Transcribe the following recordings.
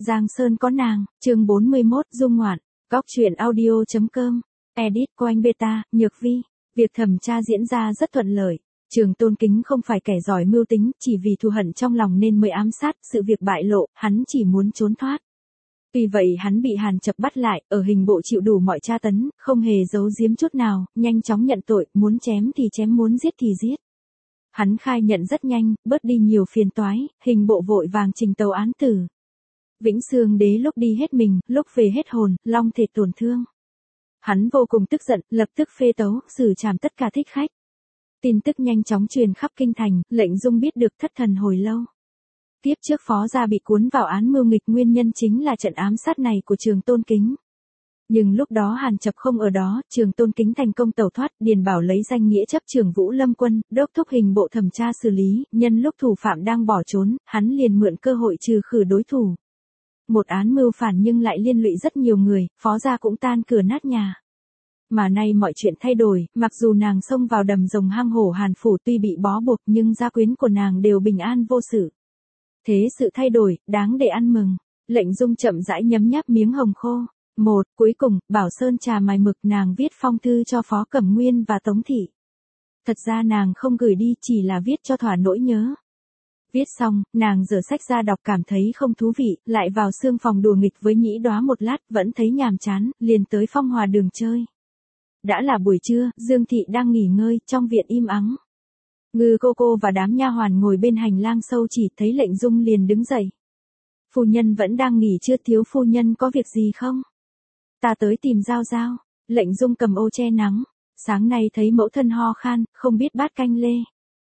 Giang Sơn có nàng, chương 41, dung ngoạn, góc truyện audio.com, edit của anh Beta, Nhược Vi. Việc thẩm tra diễn ra rất thuận lợi. Trường Tôn Kính không phải kẻ giỏi mưu tính, chỉ vì thù hận trong lòng nên mới ám sát, sự việc bại lộ, hắn chỉ muốn trốn thoát. Vì vậy hắn bị Hàn Chập bắt lại, ở hình bộ chịu đủ mọi tra tấn, không hề giấu giếm chút nào, nhanh chóng nhận tội, muốn chém thì chém, muốn giết thì giết. Hắn khai nhận rất nhanh, bớt đi nhiều phiền toái, hình bộ vội vàng trình tấu án tử. Vĩnh Xương Đế lúc đi hết mình, lúc về hết hồn, long thể tổn thương. Hắn vô cùng tức giận, lập tức phê tấu, xử trảm tất cả thích khách. Tin tức nhanh chóng truyền khắp kinh thành, Lệnh Dung biết được thất thần hồi lâu. Tiếp trước phó gia bị cuốn vào án mưu nghịch, nguyên nhân chính là trận ám sát này của Trường Tôn Kính. Nhưng lúc đó Hàn Chập không ở đó, Trường Tôn Kính thành công tẩu thoát, Điền Bảo lấy danh nghĩa chấp trưởng Vũ Lâm quân, đốc thúc hình bộ thẩm tra xử lý, nhân lúc thủ phạm đang bỏ trốn, hắn liền mượn cơ hội trừ khử đối thủ. Một án mưu phản nhưng lại liên lụy rất nhiều người, phó gia cũng tan cửa nát nhà. Mà nay mọi chuyện thay đổi, mặc dù nàng xông vào đầm rồng hang hổ Hàn phủ tuy bị bó buộc nhưng gia quyến của nàng đều bình an vô sự. Thế sự thay đổi, đáng để ăn mừng. Lệnh Dung chậm rãi nhấm nháp miếng hồng khô. Cuối cùng, Bảo Sơn trà mài mực, nàng viết phong thư cho Phó Cẩm Nguyên và Tống Thị. Thật ra nàng không gửi đi, chỉ là viết cho thỏa nỗi nhớ. Viết xong, nàng dở sách ra đọc, cảm thấy không thú vị, lại vào sương phòng đùa nghịch với Nhĩ Đoá một lát, vẫn thấy nhàm chán, liền tới Phong Hòa đường chơi. Đã là buổi trưa, Dương Thị đang nghỉ ngơi, trong viện im ắng. Ngư cô và đám nha hoàn ngồi bên hành lang sâu chỉ, thấy Lệnh Dung liền đứng dậy. Phu nhân vẫn đang nghỉ chưa, thiếu phu nhân có việc gì không? Ta tới tìm Giao Giao. Lệnh Dung cầm ô che nắng. Sáng nay thấy mẫu thân ho khan, không biết bát canh lê.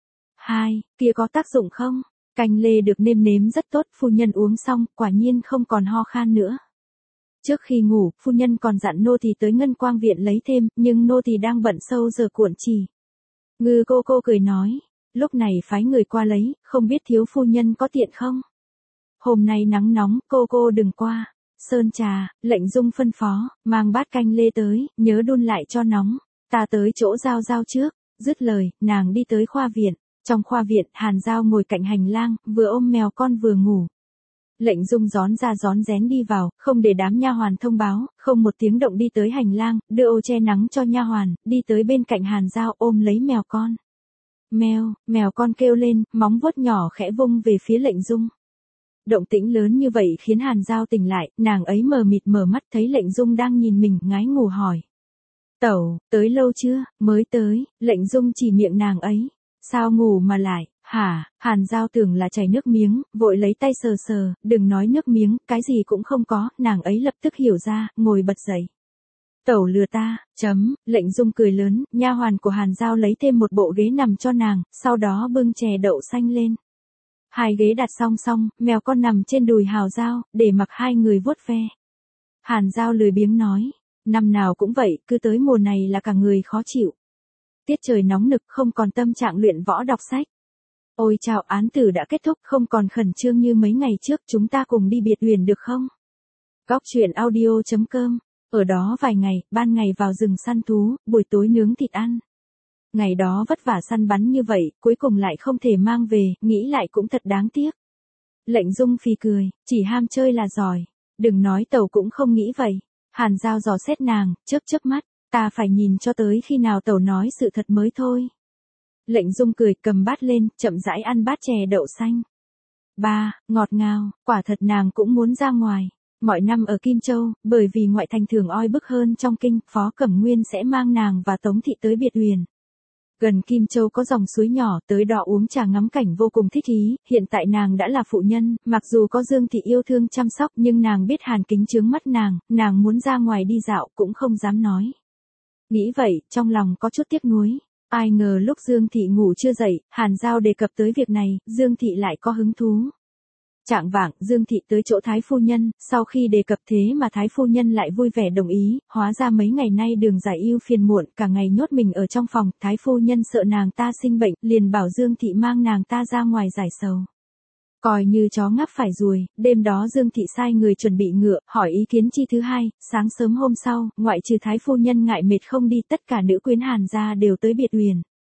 Kia có tác dụng không? Canh lê được nêm nếm rất tốt, phu nhân uống xong, quả nhiên không còn ho khan nữa. Trước khi ngủ, phu nhân còn dặn nô tỳ tới Ngân Quang viện lấy thêm, nhưng nô tỳ đang bận sâu giờ cuộn chỉ. Ngư cô cười nói, lúc này phái người qua lấy, không biết thiếu phu nhân có tiện không? Hôm nay nắng nóng, cô đừng qua. Sơn trà, Lệnh Dung phân phó, mang bát canh lê tới, nhớ đun lại cho nóng. Ta tới chỗ Giao Giao trước. Dứt lời, nàng đi tới khoa viện. Trong khoa viện, Hàn Giao ngồi cạnh hành lang, vừa ôm mèo con vừa ngủ. Lệnh Dung rón ra rón rén đi vào, không để đám nha hoàn thông báo, không một tiếng động đi tới hành lang, đưa ô che nắng cho nha hoàn, đi tới bên cạnh Hàn Giao ôm lấy mèo con. Mèo con kêu lên, móng vuốt nhỏ khẽ vung về phía Lệnh Dung. Động tĩnh lớn như vậy khiến Hàn Giao tỉnh lại, nàng ấy mờ mịt mở mắt thấy Lệnh Dung đang nhìn mình, ngái ngủ hỏi. Tẩu, tới lâu chưa? Mới tới. Lệnh Dung chỉ miệng nàng ấy. Sao ngủ mà lại? Hả? Hàn Giao tưởng là chảy nước miếng, vội lấy tay sờ sờ, đừng nói nước miếng, cái gì cũng không có, nàng ấy lập tức hiểu ra, ngồi bật dậy. Tẩu lừa ta, Lệnh Dung cười lớn, nha hoàn của Hàn Giao lấy thêm một bộ ghế nằm cho nàng, sau đó bưng chè đậu xanh lên. Hai ghế đặt song song, mèo con nằm trên đùi Hào Giao, để mặc hai người vuốt ve. Hàn Giao lười biếng nói, năm nào cũng vậy, cứ tới mùa này là cả người khó chịu. Tiết trời nóng nực, không còn tâm trạng luyện võ đọc sách. Ôi chào, án tử đã kết thúc, không còn khẩn trương như mấy ngày trước, chúng ta cùng đi Biệt Uyển được không? Góc truyện audio.com. Ở đó vài ngày, ban ngày vào rừng săn thú, buổi tối nướng thịt ăn. Ngày đó vất vả săn bắn như vậy, cuối cùng lại không thể mang về, nghĩ lại cũng thật đáng tiếc. Lệnh Dung phì cười, chỉ ham chơi là giỏi. Đừng nói tẩu cũng không nghĩ vậy. Hàn Giao dò xét nàng, chớp mắt, ta phải nhìn cho tới khi nào tẩu nói sự thật mới thôi. Lệnh Dung cười, cầm bát lên, chậm rãi ăn bát chè đậu xanh. Ngọt ngào, quả thật nàng cũng muốn ra ngoài. Mọi năm ở Kim Châu, bởi vì ngoại thành thường oi bức hơn trong kinh, Phó Cẩm Nguyên sẽ mang nàng và Tống Thị tới Biệt Uyển. Gần Kim Châu có dòng suối nhỏ, tới đó uống trà ngắm cảnh vô cùng thích ý, hiện tại nàng đã là phụ nhân, mặc dù có Dương Thị yêu thương chăm sóc nhưng nàng biết Hàn Kính chướng mắt nàng muốn ra ngoài đi dạo cũng không dám nói. Nghĩ vậy, trong lòng có chút tiếc nuối. Ai ngờ lúc Dương Thị ngủ chưa dậy, Hàn Giao đề cập tới việc này, Dương Thị lại có hứng thú. Chạng vạng, Dương Thị tới chỗ Thái Phu Nhân, sau khi đề cập thế mà Thái Phu Nhân lại vui vẻ đồng ý, hóa ra mấy ngày nay Đường Giải Yêu phiền muộn, cả ngày nhốt mình ở trong phòng, Thái Phu Nhân sợ nàng ta sinh bệnh, liền bảo Dương Thị mang nàng ta ra ngoài giải sầu. Coi như chó ngáp phải ruồi, đêm đó Dương Thị sai người chuẩn bị ngựa, hỏi ý kiến chi thứ hai, sáng sớm hôm sau, ngoại trừ Thái Phu Nhân ngại mệt không đi, tất cả nữ quyến Hàn gia đều tới Biệt Uyển.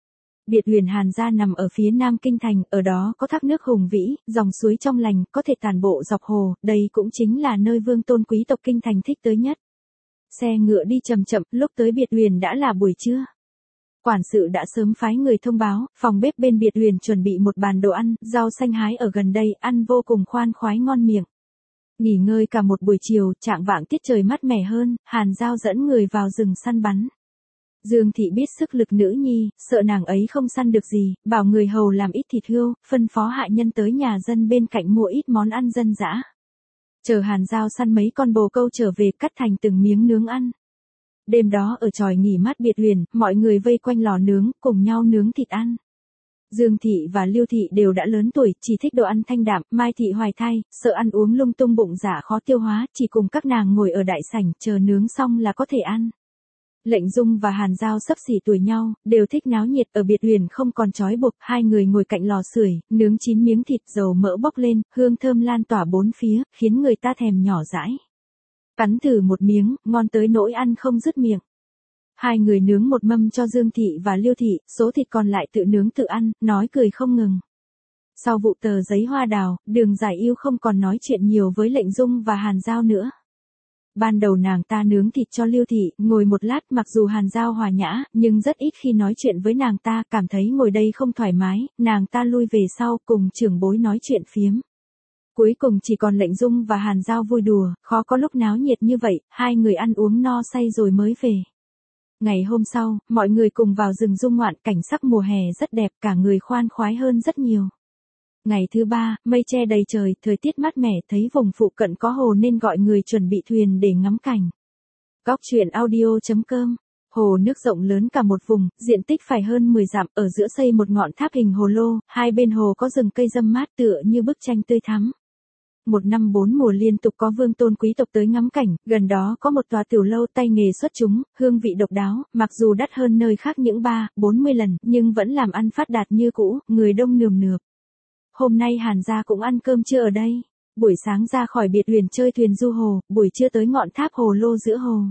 Biệt Huyền Hàn gia nằm ở phía nam kinh thành, ở đó có thác nước hùng vĩ, dòng suối trong lành, có thể tản bộ dọc hồ, đây cũng chính là nơi vương tôn quý tộc kinh thành thích tới nhất. Xe ngựa đi chậm chậm, lúc tới Biệt Huyền đã là buổi trưa. Quản sự đã sớm phái người thông báo, phòng bếp bên Biệt Huyền chuẩn bị một bàn đồ ăn, rau xanh hái ở gần đây, ăn vô cùng khoan khoái ngon miệng. Nghỉ ngơi cả một buổi chiều, trạng vạng tiết trời mát mẻ hơn, Hàn Giao dẫn người vào rừng săn bắn. Dương thị biết sức lực nữ nhi, sợ nàng ấy không săn được gì, bảo người hầu làm ít thịt hươu, phân phó hạ nhân tới nhà dân bên cạnh mua ít món ăn dân dã. Chờ Hàn Giao săn mấy con bồ câu trở về cắt thành từng miếng nướng ăn. Đêm đó ở chòi nghỉ mát Biệt Huyền, mọi người vây quanh lò nướng, cùng nhau nướng thịt ăn. Dương thị và Lưu thị đều đã lớn tuổi, chỉ thích đồ ăn thanh đạm, Mai thị hoài thai, sợ ăn uống lung tung bụng dạ khó tiêu hóa, chỉ cùng các nàng ngồi ở đại sảnh, chờ nướng xong là có thể ăn. Lệnh Dung và Hàn Giao xấp xỉ tuổi nhau, đều thích náo nhiệt, ở Biệt Huyền không còn trói buộc, hai người ngồi cạnh lò sưởi, nướng 9 miếng thịt, dầu mỡ bốc lên, hương thơm lan tỏa bốn phía, khiến người ta thèm nhỏ dãi. Cắn thử một miếng, ngon tới nỗi ăn không dứt miệng. Hai người nướng một mâm cho Dương thị và Lưu thị, số thịt còn lại tự nướng tự ăn, nói cười không ngừng. Sau vụ tờ giấy hoa đào, Đường Giải Yêu không còn nói chuyện nhiều với Lệnh Dung và Hàn Giao nữa. Ban đầu nàng ta nướng thịt cho Lưu thị, ngồi một lát, mặc dù Hàn Giao hòa nhã, nhưng rất ít khi nói chuyện với nàng ta, cảm thấy ngồi đây không thoải mái, nàng ta lui về sau, cùng trưởng bối nói chuyện phiếm. Cuối cùng chỉ còn Lệnh Dung và Hàn Giao vui đùa, khó có lúc náo nhiệt như vậy, hai người ăn uống no say rồi mới về. Ngày hôm sau, mọi người cùng vào rừng dung ngoạn, cảnh sắc mùa hè rất đẹp, cả người khoan khoái hơn rất nhiều. Ngày thứ ba, mây che đầy trời, thời tiết mát mẻ, thấy vùng phụ cận có hồ nên gọi người chuẩn bị thuyền để ngắm cảnh. Góc truyện audio.com. Hồ nước rộng lớn cả một vùng, diện tích phải hơn 10 dặm, ở giữa xây một ngọn tháp hình hồ lô, hai bên hồ có rừng cây râm mát tựa như bức tranh tươi thắm. Một năm 4 mùa liên tục có vương tôn quý tộc tới ngắm cảnh, gần đó có một tòa tiểu lâu tay nghề xuất chúng, hương vị độc đáo, mặc dù đắt hơn nơi khác những 3-40 lần, nhưng vẫn làm ăn phát đạt như cũ, người đông nườm nượp. Hôm nay Hàn gia cũng ăn cơm trưa ở đây. Buổi sáng ra khỏi Biệt Huyền chơi thuyền du hồ, buổi trưa tới ngọn tháp hồ lô giữa hồ.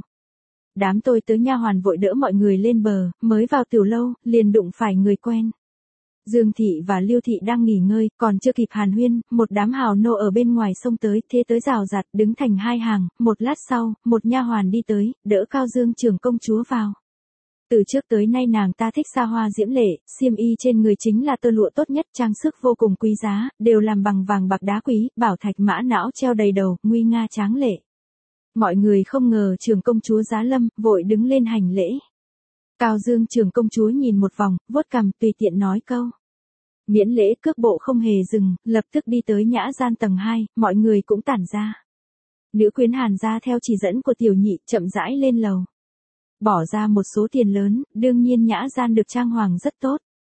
Đám tôi tớ nha hoàn vội đỡ mọi người lên bờ, mới vào tiểu lâu, liền đụng phải người quen. Dương thị và Lưu thị đang nghỉ ngơi, còn chưa kịp hàn huyên, một đám hào nô ở bên ngoài xông tới, thế tới rào rạt, đứng thành hai hàng, một lát sau, một nha hoàn đi tới, đỡ Cao Dương trưởng công chúa vào. Từ trước tới nay nàng ta thích xa hoa diễm lệ, xiêm y trên người chính là tơ lụa tốt nhất, trang sức vô cùng quý giá, đều làm bằng vàng bạc đá quý, bảo thạch mã não treo đầy đầu, nguy nga tráng lệ. Mọi người không ngờ trưởng công chúa giá lâm, vội đứng lên hành lễ. Cao Dương trưởng công chúa nhìn một vòng, vuốt cằm, tùy tiện nói câu. Miễn lễ, cước bộ không hề dừng, lập tức đi tới nhã gian tầng 2, mọi người cũng tản ra. Nữ quyến Hàn gia theo chỉ dẫn của tiểu nhị, chậm rãi lên lầu. Bỏ ra một số tiền lớn, đương nhiên nhã gian được trang hoàng rất tốt.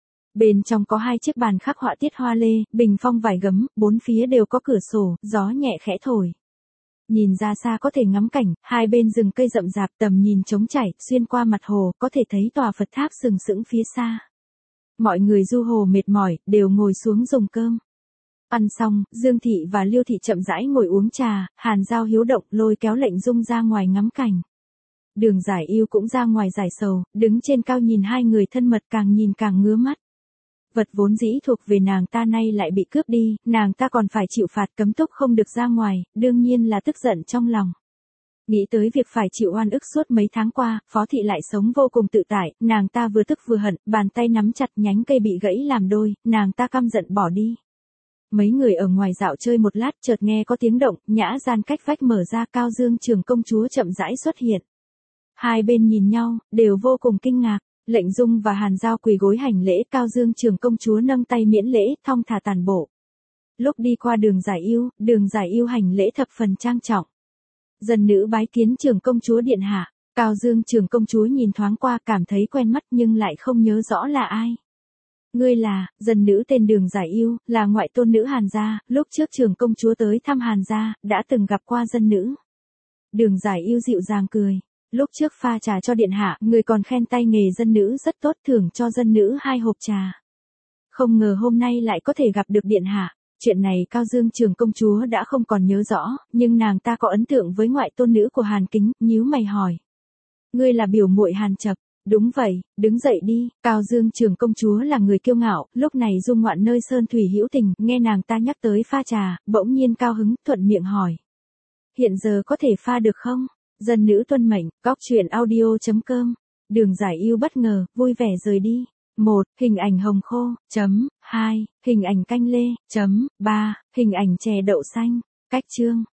Bên trong có 2 chiếc bàn khắc họa tiết hoa lê, bình phong vải gấm, bốn phía đều có cửa sổ, gió nhẹ khẽ thổi. Nhìn ra xa có thể ngắm cảnh, hai bên rừng cây rậm rạp, tầm nhìn trống trải, xuyên qua mặt hồ, có thể thấy tòa Phật tháp sừng sững phía xa. Mọi người du hồ mệt mỏi, đều ngồi xuống dùng cơm. Ăn xong, Dương thị và Lưu thị chậm rãi ngồi uống trà, Hàn Giao hiếu động lôi kéo Lệnh Dung ra ngoài ngắm cảnh. Đường Giải Yêu cũng ra ngoài giải sầu, đứng trên cao nhìn hai người thân mật, càng nhìn càng ngứa mắt. Vật vốn dĩ thuộc về nàng ta nay lại bị cướp đi, nàng ta còn phải chịu phạt cấm túc không được ra ngoài, đương nhiên là tức giận trong lòng. Nghĩ tới việc phải chịu oan ức suốt mấy tháng qua, Phó thị lại sống vô cùng tự tại, nàng ta vừa tức vừa hận, bàn tay nắm chặt nhánh cây bị gãy làm đôi, nàng ta căm giận bỏ đi. Mấy người ở ngoài dạo chơi một lát, chợt nghe có tiếng động, nhã gian cách vách mở ra, Cao Dương trưởng công chúa chậm rãi xuất hiện. Hai bên nhìn nhau, đều vô cùng kinh ngạc. Lệnh Dung và Hàn Giao quỳ gối hành lễ, Cao Dương trưởng công chúa nâng tay miễn lễ, thong thả tàn bộ. Lúc đi qua Đường Giải Yêu hành lễ thập phần trang trọng. Dân nữ bái kiến trưởng công chúa điện hạ. Cao Dương trưởng công chúa nhìn thoáng qua, cảm thấy quen mắt nhưng lại không nhớ rõ là ai. Ngươi là, dân nữ tên Đường Giải Yêu, là ngoại tôn nữ Hàn gia, lúc trước trưởng công chúa tới thăm Hàn gia, đã từng gặp qua dân nữ. Đường Giải Yêu dịu dàng cười. Lúc trước pha trà cho điện hạ, người còn khen tay nghề dân nữ rất tốt, thưởng cho dân nữ 2 hộp trà. Không ngờ hôm nay lại có thể gặp được điện hạ. Chuyện này Cao Dương trưởng công chúa đã không còn nhớ rõ, nhưng nàng ta có ấn tượng với ngoại tôn nữ của Hàn Kính, nhíu mày hỏi. Ngươi là biểu muội Hàn Chập. Đúng vậy, đứng dậy đi, Cao Dương Trường công chúa là người kiêu ngạo, lúc này Dung Ngoạn nơi sơn thủy hữu tình, nghe nàng ta nhắc tới pha trà, bỗng nhiên cao hứng, thuận miệng hỏi. Hiện giờ có thể pha được không? Dân nữ tuân mệnh, góc truyện audio.com. Đường Giải Yêu bất ngờ, vui vẻ rời đi. 1. Hình ảnh hồng khô, 2. Hình ảnh canh lê, 3. Hình ảnh chè đậu xanh. Cách chương